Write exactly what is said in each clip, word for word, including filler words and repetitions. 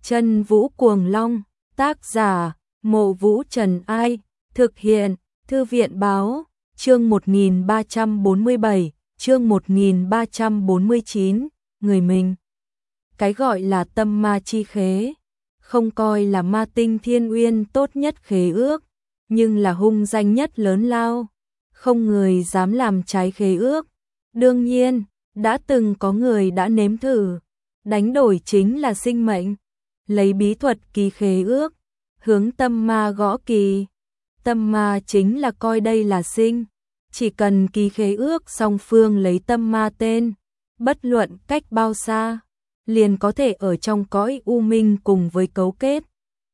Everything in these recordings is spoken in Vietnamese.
Chân Vũ Cuồng Long, tác giả, Mộ Vũ Trần Ai, thực hiện, Thư viện Báo, chương một nghìn ba trăm bốn mươi bảy, chương một nghìn ba trăm bốn mươi chín, người mình. Cái gọi là tâm ma chi khế, không coi là ma tinh thiên uyên tốt nhất khế ước, nhưng là hung danh nhất lớn lao, không người dám làm trái khế ước. Đương nhiên, đã từng có người đã nếm thử, đánh đổi chính là sinh mệnh, lấy bí thuật ký khế ước, hướng tâm ma gõ kỳ. Tâm ma chính là coi đây là sinh, chỉ cần ký khế ước song phương lấy tâm ma tên, bất luận cách bao xa, liền có thể ở trong cõi u minh cùng với cấu kết.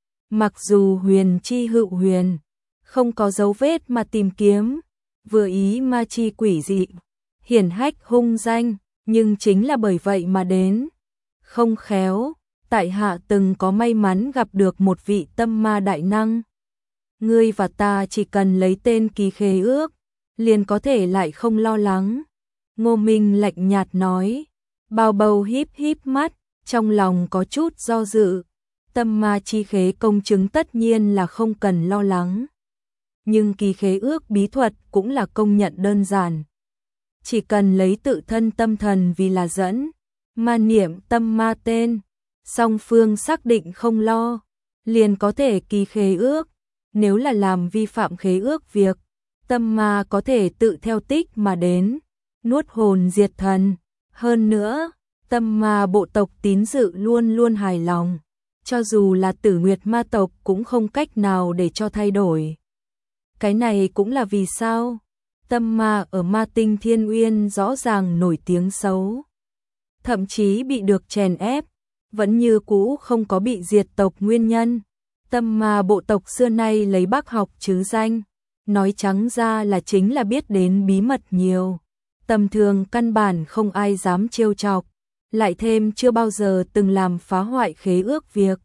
Mặc dù huyền chi hữu huyền, không có dấu vết mà tìm kiếm, vừa ý ma chi quỷ dị, hiển hách hung danh, nhưng chính là bởi vậy mà đến. Không khéo, tại hạ từng có may mắn gặp được một vị tâm ma đại năng. Ngươi và ta chỉ cần lấy tên ký khế ước, liền có thể lại không lo lắng. Ngô Minh lạnh nhạt nói, Bao Bầu híp híp mắt, trong lòng có chút do dự. Tâm ma chi khế công chứng tất nhiên là không cần lo lắng. Nhưng ký khế ước bí thuật cũng là công nhận đơn giản. Chỉ cần lấy tự thân tâm thần vì là dẫn, ma niệm tâm ma tên, song phương xác định không lo, liền có thể ký khế ước. Nếu là làm vi phạm khế ước việc, tâm ma có thể tự theo tích mà đến, nuốt hồn diệt thần. Hơn nữa, tâm ma bộ tộc tín dự luôn luôn hài lòng, cho dù là Tử Nguyệt ma tộc cũng không cách nào để cho thay đổi. Cái này cũng là vì sao tâm ma ở ma tinh thiên uyên rõ ràng nổi tiếng xấu, thậm chí bị được chèn ép, vẫn như cũ không có bị diệt tộc nguyên nhân. Tâm ma bộ tộc xưa nay lấy bác học chứ danh, nói trắng ra là chính là biết đến bí mật nhiều, tầm thường căn bản không ai dám trêu chọc, lại thêm chưa bao giờ từng làm phá hoại khế ước việc.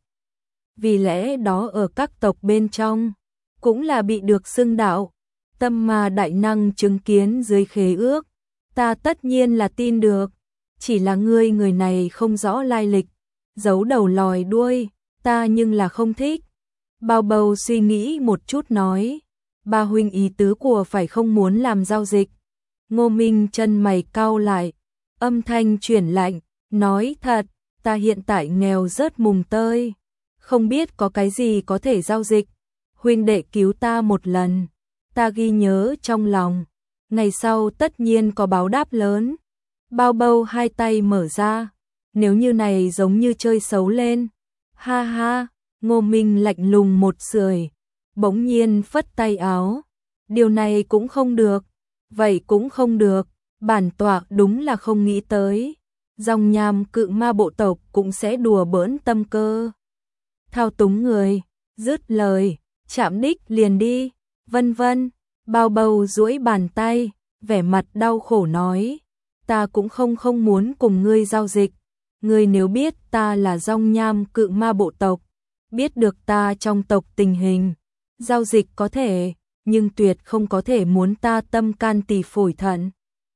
Vì lẽ đó ở các tộc bên trong, cũng là bị được xưng đạo. Tâm ma đại năng chứng kiến dưới khế ước, ta tất nhiên là tin được, chỉ là ngươi người này không rõ lai lịch, giấu đầu lòi đuôi, ta nhưng là không thích. Bao Bầu suy nghĩ một chút nói, ba huynh ý tứ của phải không muốn làm giao dịch. Ngô Minh chân mày cau lại, âm thanh chuyển lạnh, nói thật, ta hiện tại nghèo rớt mùng tơi, không biết có cái gì có thể giao dịch. Huynh đệ cứu ta một lần, ta ghi nhớ trong lòng, ngày sau tất nhiên có báo đáp lớn. Bao Bầu hai tay mở ra, nếu như này giống như chơi xấu lên. Ha ha, Ngô Minh lạnh lùng một sưởi, bỗng nhiên phất tay áo. Điều này cũng không được, vậy cũng không được, bản tọa đúng là không nghĩ tới. Dòng nham cự ma bộ tộc cũng sẽ đùa bỡn tâm cơ, thao túng người, dứt lời, chạm đích liền đi, vân vân. Bao Bầu duỗi bàn tay, vẻ mặt đau khổ nói, ta cũng không không muốn cùng ngươi giao dịch. Ngươi nếu biết ta là dòng nham cự ma bộ tộc, biết được ta trong tộc tình hình, giao dịch có thể, nhưng tuyệt không có thể muốn ta tâm can tỳ phổi thận.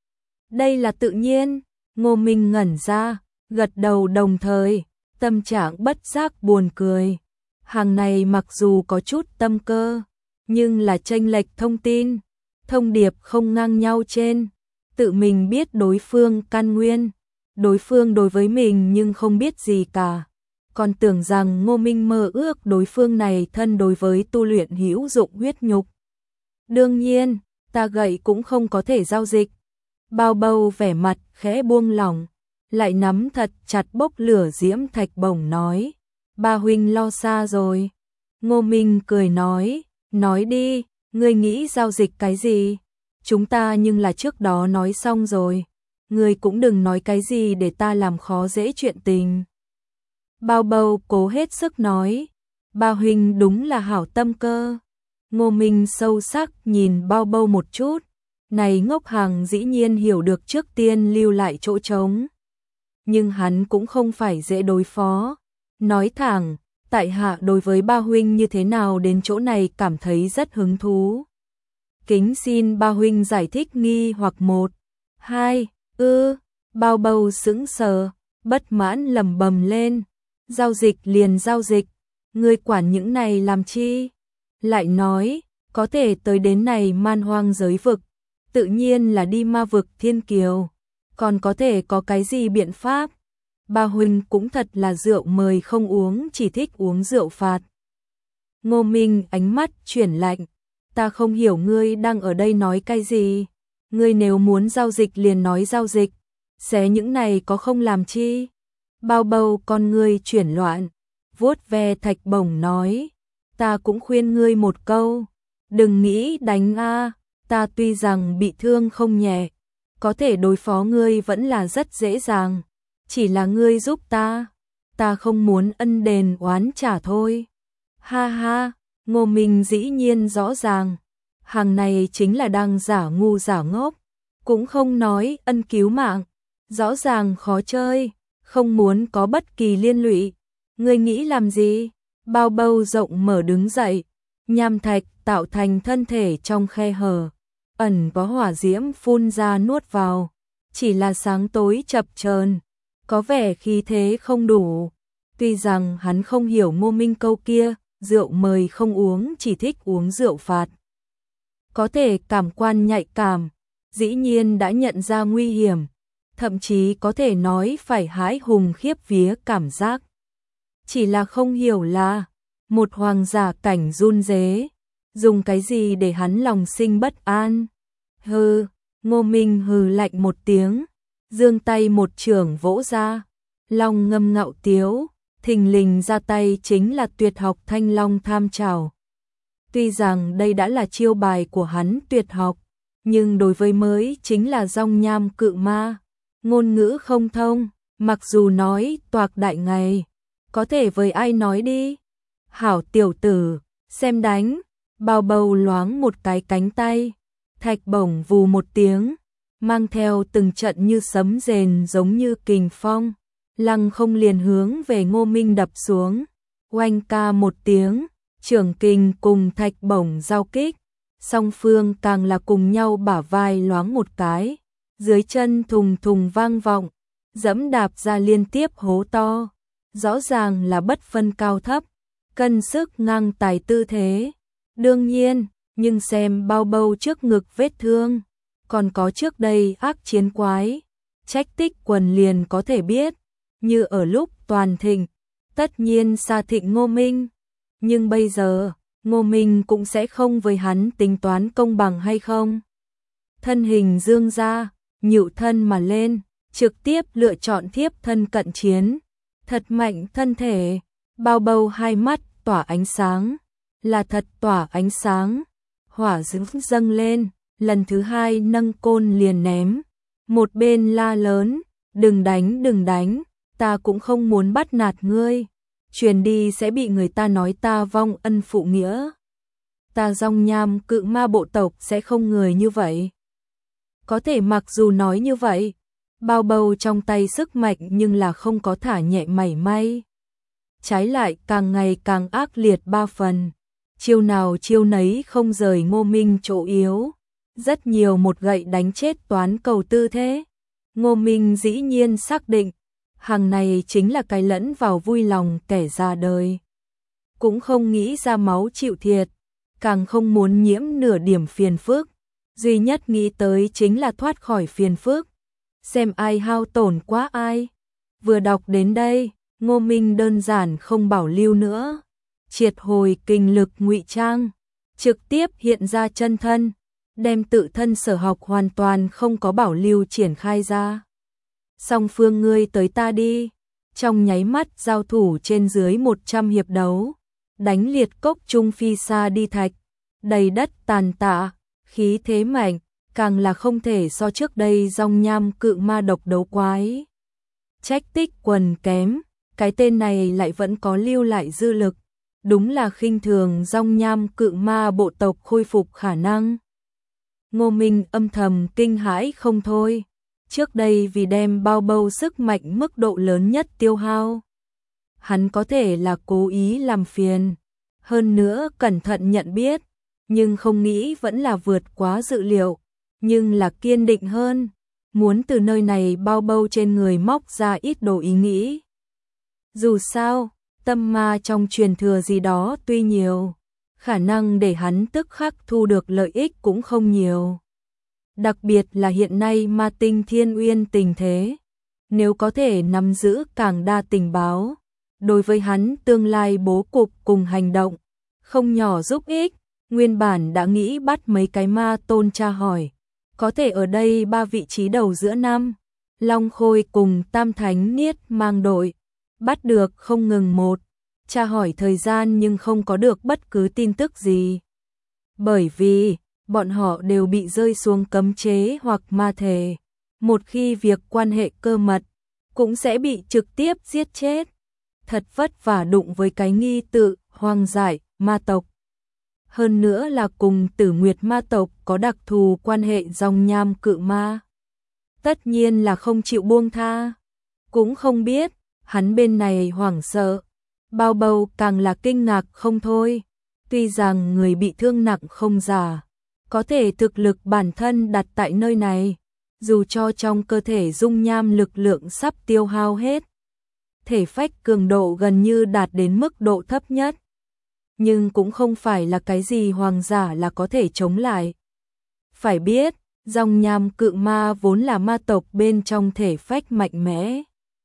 Đây là tự nhiên. Ngô Minh ngẩn ra, gật đầu đồng thời, tâm trạng bất giác buồn cười. Hàng này mặc dù có chút tâm cơ, nhưng là chênh lệch thông tin, thông điệp không ngang nhau trên. Tự mình biết đối phương căn nguyên, đối phương đối với mình nhưng không biết gì cả. Còn tưởng rằng Ngô Minh mơ ước đối phương này thân đối với tu luyện hữu dụng huyết nhục. Đương nhiên, ta gậy cũng không có thể giao dịch. Bao Bầu vẻ mặt khẽ buông lỏng, lại nắm thật chặt bốc lửa diễm thạch bổng nói, ba huynh lo xa rồi. Ngô Minh cười nói, nói đi, ngươi nghĩ giao dịch cái gì? Chúng ta nhưng là trước đó nói xong rồi, ngươi cũng đừng nói cái gì để ta làm khó dễ chuyện tình. Bao Bầu cố hết sức nói, ba huynh đúng là hảo tâm cơ. Ngô Minh sâu sắc nhìn Bao Bầu một chút, này ngốc hàng dĩ nhiên hiểu được trước tiên lưu lại chỗ trống. Nhưng hắn cũng không phải dễ đối phó. Nói thẳng, tại hạ đối với ba huynh như thế nào đến chỗ này cảm thấy rất hứng thú. Kính xin ba huynh giải thích nghi hoặc một, hai, ư, Bao Bầu sững sờ, bất mãn lẩm bẩm lên. giao dịch liền giao dịch, ngươi quản những này làm chi? Lại nói, có thể tới đến này man hoang giới vực, tự nhiên là đi ma vực thiên kiều, còn có thể có cái gì biện pháp? Ba huynh cũng thật là rượu mời không uống, chỉ thích uống rượu phạt. Ngô Minh ánh mắt chuyển lạnh, ta không hiểu ngươi đang ở đây nói cái gì, ngươi nếu muốn giao dịch liền nói giao dịch, xé những này có không làm chi? Bao bầu con ngươi chuyển loạn, vuốt ve thạch bổng nói, ta cũng khuyên ngươi một câu, đừng nghĩ đánh a, ta tuy rằng bị thương không nhẹ, có thể đối phó ngươi vẫn là rất dễ dàng, chỉ là ngươi giúp ta, ta không muốn ân đền oán trả thôi. Ha ha, Ngô Minh dĩ nhiên rõ ràng, hàng này chính là đang giả ngu giả ngốc, cũng không nói ân cứu mạng, rõ ràng khó chơi, không muốn có bất kỳ liên lụy. Ngươi nghĩ làm gì? Bao bầu rộng mở đứng dậy, nham thạch tạo thành thân thể trong khe hở, ẩn có hỏa diễm phun ra nuốt vào, chỉ là sáng tối chập chờn, có vẻ khí thế không đủ. Tuy rằng hắn không hiểu Ngô Minh câu kia, rượu mời không uống, chỉ thích uống rượu phạt. Có thể cảm quan nhạy cảm, dĩ nhiên đã nhận ra nguy hiểm, thậm chí có thể nói phải hãi hùng khiếp vía cảm giác. Chỉ là không hiểu là, một hoàng giả cảnh run rế, dùng cái gì để hắn lòng sinh bất an. Hừ, Ngô Minh hừ lạnh một tiếng, giương tay một chưởng vỗ ra, long ngâm ngạo tiếu, thình lình ra tay chính là tuyệt học Thanh Long Tham Trảo. Tuy rằng đây đã là chiêu bài của hắn tuyệt học, nhưng đối với mới chính là Dong Nham Cự Ma, ngôn ngữ không thông, mặc dù nói toạc đại ngày, có thể với ai nói đi. Hảo tiểu tử, xem đánh, bao bầu loáng một cái cánh tay, thạch bổng vù một tiếng, mang theo từng trận như sấm rền giống như kình phong, lăng không liền hướng về Ngô Minh đập xuống, oanh ca một tiếng, trưởng kình cùng thạch bổng giao kích, song phương càng là cùng nhau bả vai loáng một cái, dưới chân thùng thùng vang vọng, dẫm đạp ra liên tiếp hố to, rõ ràng là bất phân cao thấp, cân sức ngang tài tư thế. Đương nhiên, nhưng xem bao bầu trước ngực vết thương, còn có trước đây ác chiến quái, trách tích quần liền có thể biết, như ở lúc toàn thịnh, tất nhiên xa thịnh Ngô Minh, nhưng bây giờ, Ngô Minh cũng sẽ không với hắn tính toán công bằng hay không. Thân hình dương ra, nhựu thân mà lên, trực tiếp lựa chọn thiếp thân cận chiến, thật mạnh thân thể, bao bầu hai mắt tỏa ánh sáng, là thật tỏa ánh sáng, hỏa dữ dâng lên, lần thứ hai nâng côn liền ném, một bên la lớn, đừng đánh đừng đánh, ta cũng không muốn bắt nạt ngươi, truyền đi sẽ bị người ta nói ta vong ân phụ nghĩa. Ta Dong Nham Cự Ma bộ tộc sẽ không người như vậy. Có thể mặc dù nói như vậy, bao bầu trong tay sức mạnh nhưng là không có thả nhẹ mảy may. Trái lại càng ngày càng ác liệt ba phần, chiêu nào chiêu nấy không rời Ngô Minh chỗ yếu, rất nhiều một gậy đánh chết toán cầu tư thế. Ngô Minh dĩ nhiên xác định, hàng này chính là cái lẫn vào vui lòng kẻ ra đời. Cũng không nghĩ ra máu chịu thiệt, càng không muốn nhiễm nửa điểm phiền phức, duy nhất nghĩ tới chính là thoát khỏi phiền phức, xem ai hao tổn quá ai. Vừa đọc đến đây, Ngô Minh đơn giản không bảo lưu nữa, triệt hồi kinh lực ngụy trang, trực tiếp hiện ra chân thân, đem tự thân sở học hoàn toàn không có bảo lưu triển khai ra. Song phương ngươi tới ta đi, trong nháy mắt giao thủ trên dưới một trăm hiệp đấu, đánh liệt cốc trung phi xa đi thạch, đầy đất tàn tạ, khí thế mạnh, càng là không thể so trước đây Dong Nham Cự Ma độc đấu quái. Trách tích quần kém, cái tên này lại vẫn có lưu lại dư lực, đúng là khinh thường Dong Nham Cự Ma bộ tộc khôi phục khả năng. Ngô Minh âm thầm kinh hãi không thôi, trước đây vì đem bao bầu sức mạnh mức độ lớn nhất tiêu hao, hắn có thể là cố ý làm phiền, hơn nữa cẩn thận nhận biết, nhưng không nghĩ vẫn là vượt quá dự liệu, nhưng là kiên định hơn, muốn từ nơi này bao bầu trên người móc ra ít đồ ý nghĩ. Dù sao, tâm ma trong truyền thừa gì đó tuy nhiều, khả năng để hắn tức khắc thu được lợi ích cũng không nhiều. Đặc biệt là hiện nay ma tinh Thiên Uyên tình thế, nếu có thể nắm giữ càng đa tình báo, đối với hắn tương lai bố cục cùng hành động, không nhỏ giúp ích. Nguyên bản đã nghĩ bắt mấy cái ma tôn tra hỏi, có thể ở đây ba vị trí đầu giữa năm, Long Khôi cùng Tam Thánh Niết mang đội, bắt được không ngừng một, tra hỏi thời gian nhưng không có được bất cứ tin tức gì. Bởi vì, bọn họ đều bị rơi xuống cấm chế hoặc ma thể, một khi việc quan hệ cơ mật, cũng sẽ bị trực tiếp giết chết. Thật vất vả đụng với cái nghi tự, hoang dại, ma tộc. Hơn nữa là cùng Tử Nguyệt ma tộc có đặc thù quan hệ dòng nham cự ma. Tất nhiên là không chịu buông tha. Cũng không biết, hắn bên này hoảng sợ, bao bầu càng là kinh ngạc không thôi. Tuy rằng người bị thương nặng không giả, có thể thực lực bản thân đặt tại nơi này, dù cho trong cơ thể dung nham lực lượng sắp tiêu hao hết, thể phách cường độ gần như đạt đến mức độ thấp nhất, nhưng cũng không phải là cái gì hoàng giả là có thể chống lại. Phải biết, dòng nham cự ma vốn là ma tộc bên trong thể phách mạnh mẽ.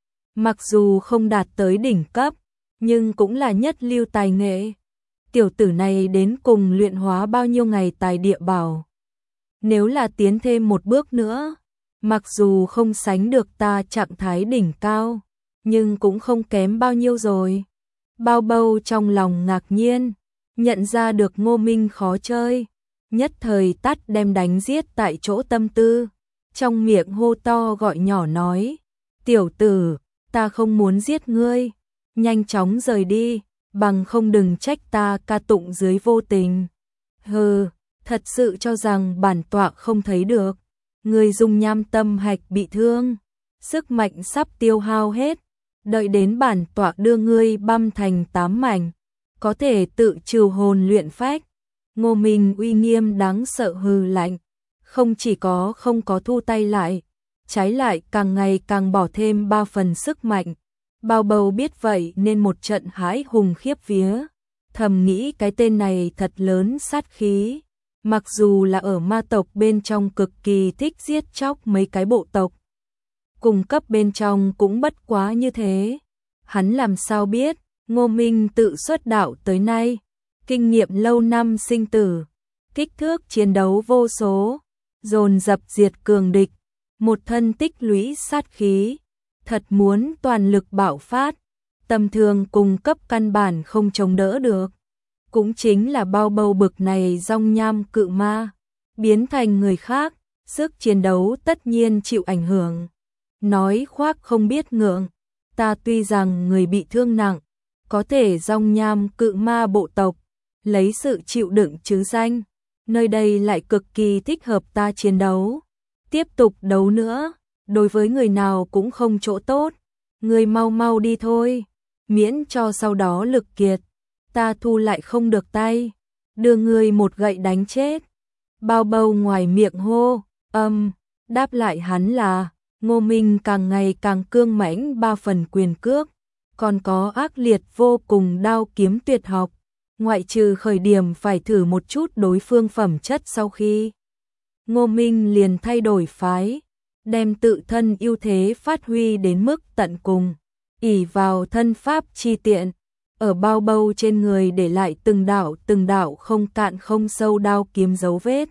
Mặc dù không đạt tới đỉnh cấp, nhưng cũng là nhất lưu tài nghệ. Tiểu tử này đến cùng luyện hóa bao nhiêu ngày tài địa bảo. Nếu là tiến thêm một bước nữa, mặc dù không sánh được ta trạng thái đỉnh cao, nhưng cũng không kém bao nhiêu rồi. Bao bâu trong lòng ngạc nhiên, nhận ra được Ngô Minh khó chơi, nhất thời tắt đem đánh giết tại chỗ tâm tư, trong miệng hô to gọi nhỏ nói, tiểu tử, ta không muốn giết ngươi, nhanh chóng rời đi, bằng không đừng trách ta ca tụng dưới vô tình. Hừ, thật sự cho rằng bản tọa không thấy được, ngươi dung nham tâm hạch bị thương, sức mạnh sắp tiêu hao hết. Đợi đến bản tọa đưa ngươi băm thành tám mảnh, có thể tự trừ hồn luyện phách. Ngô Minh uy nghiêm đáng sợ hừ lạnh, không chỉ có không có thu tay lại, trái lại càng ngày càng bỏ thêm ba phần sức mạnh. Bao bầu biết vậy nên một trận hãi hùng khiếp vía, thầm nghĩ cái tên này thật lớn sát khí, mặc dù là ở ma tộc bên trong cực kỳ thích giết chóc mấy cái bộ tộc. Cùng cấp bên trong cũng bất quá như thế. Hắn làm sao biết, Ngô Minh tự xuất đạo tới nay, kinh nghiệm lâu năm sinh tử, kích thước chiến đấu vô số, dồn dập diệt cường địch, một thân tích lũy sát khí, thật muốn toàn lực bạo phát, tầm thường cùng cấp căn bản không chống đỡ được. Cũng chính là bao bầu bực này dòng nham cự ma, biến thành người khác, sức chiến đấu tất nhiên chịu ảnh hưởng. Nói khoác không biết ngượng, ta tuy rằng người bị thương nặng, có thể dòng nham cự ma bộ tộc, lấy sự chịu đựng chứ danh, nơi đây lại cực kỳ thích hợp ta chiến đấu. Tiếp tục đấu nữa, đối với người nào cũng không chỗ tốt, người mau mau đi thôi, miễn cho sau đó lực kiệt, ta thu lại không được tay, đưa người một gậy đánh chết. Bao bầu ngoài miệng hô, âm, đáp lại hắn là Ngô Minh càng ngày càng cương mãnh ba phần quyền cước, còn có ác liệt vô cùng đao kiếm tuyệt học, ngoại trừ khởi điểm phải thử một chút đối phương phẩm chất sau khi. Ngô Minh liền thay đổi phái, đem tự thân ưu thế phát huy đến mức tận cùng, ỷ vào thân pháp chi tiện, ở bao bâu trên người để lại từng đạo từng đạo không cạn không sâu đao kiếm dấu vết.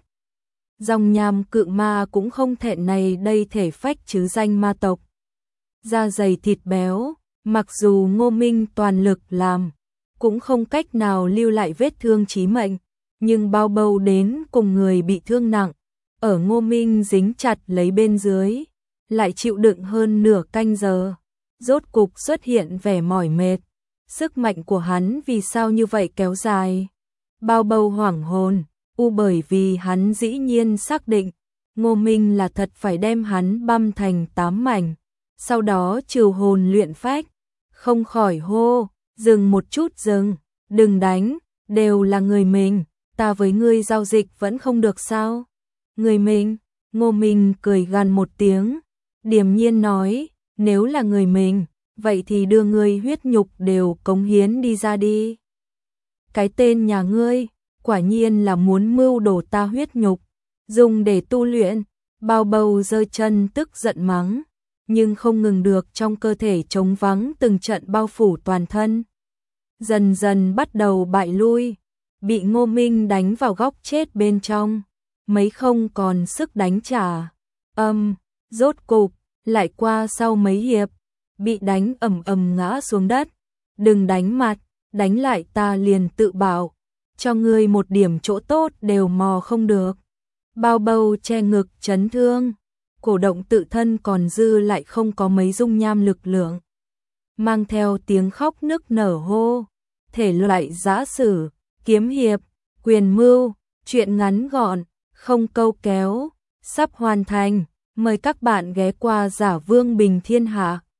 Dòng nham cự ma cũng không thẹn này đây thể phách chứ danh ma tộc. Da dày thịt béo, mặc dù Ngô Minh toàn lực làm, cũng không cách nào lưu lại vết thương chí mệnh, nhưng bao bâu đến cùng người bị thương nặng, ở Ngô Minh dính chặt lấy bên dưới, lại chịu đựng hơn nửa canh giờ, rốt cục xuất hiện vẻ mỏi mệt. Sức mạnh của hắn vì sao như vậy kéo dài? Bao bâu hoảng hồn. U bởi vì hắn dĩ nhiên xác định, Ngô Minh là thật phải đem hắn băm thành tám mảnh, sau đó trừ hồn luyện phách, không khỏi hô, dừng một chút dừng, đừng đánh, đều là người mình, ta với ngươi giao dịch vẫn không được sao? Người mình, Ngô Minh cười gằn một tiếng, điềm nhiên nói, nếu là người mình, vậy thì đưa ngươi huyết nhục đều cống hiến đi ra đi. Cái tên nhà ngươi, quả nhiên là muốn mưu đồ ta huyết nhục, dùng để tu luyện. Bao Bầu giơ chân tức giận mắng, nhưng không ngừng được, trong cơ thể trống vắng từng trận bao phủ toàn thân. Dần dần bắt đầu bại lui, bị Ngô Minh đánh vào góc chết bên trong, mấy không còn sức đánh trả. Âm, rốt cục, lại qua sau mấy hiệp, bị đánh ầm ầm ngã xuống đất. Đừng đánh mặt, đánh lại ta liền tự bảo, cho ngươi một điểm chỗ tốt đều mò không được. Bao Bầu che ngực chấn thương, cổ động tự thân còn dư lại không có mấy dung nham lực lượng. Mang theo tiếng khóc nức nở hô, thể loại giã sử, kiếm hiệp, quyền mưu, truyện ngắn gọn, không câu kéo, sắp hoàn thành. Mời các bạn ghé qua Giả Vương Bình Thiên Hạ.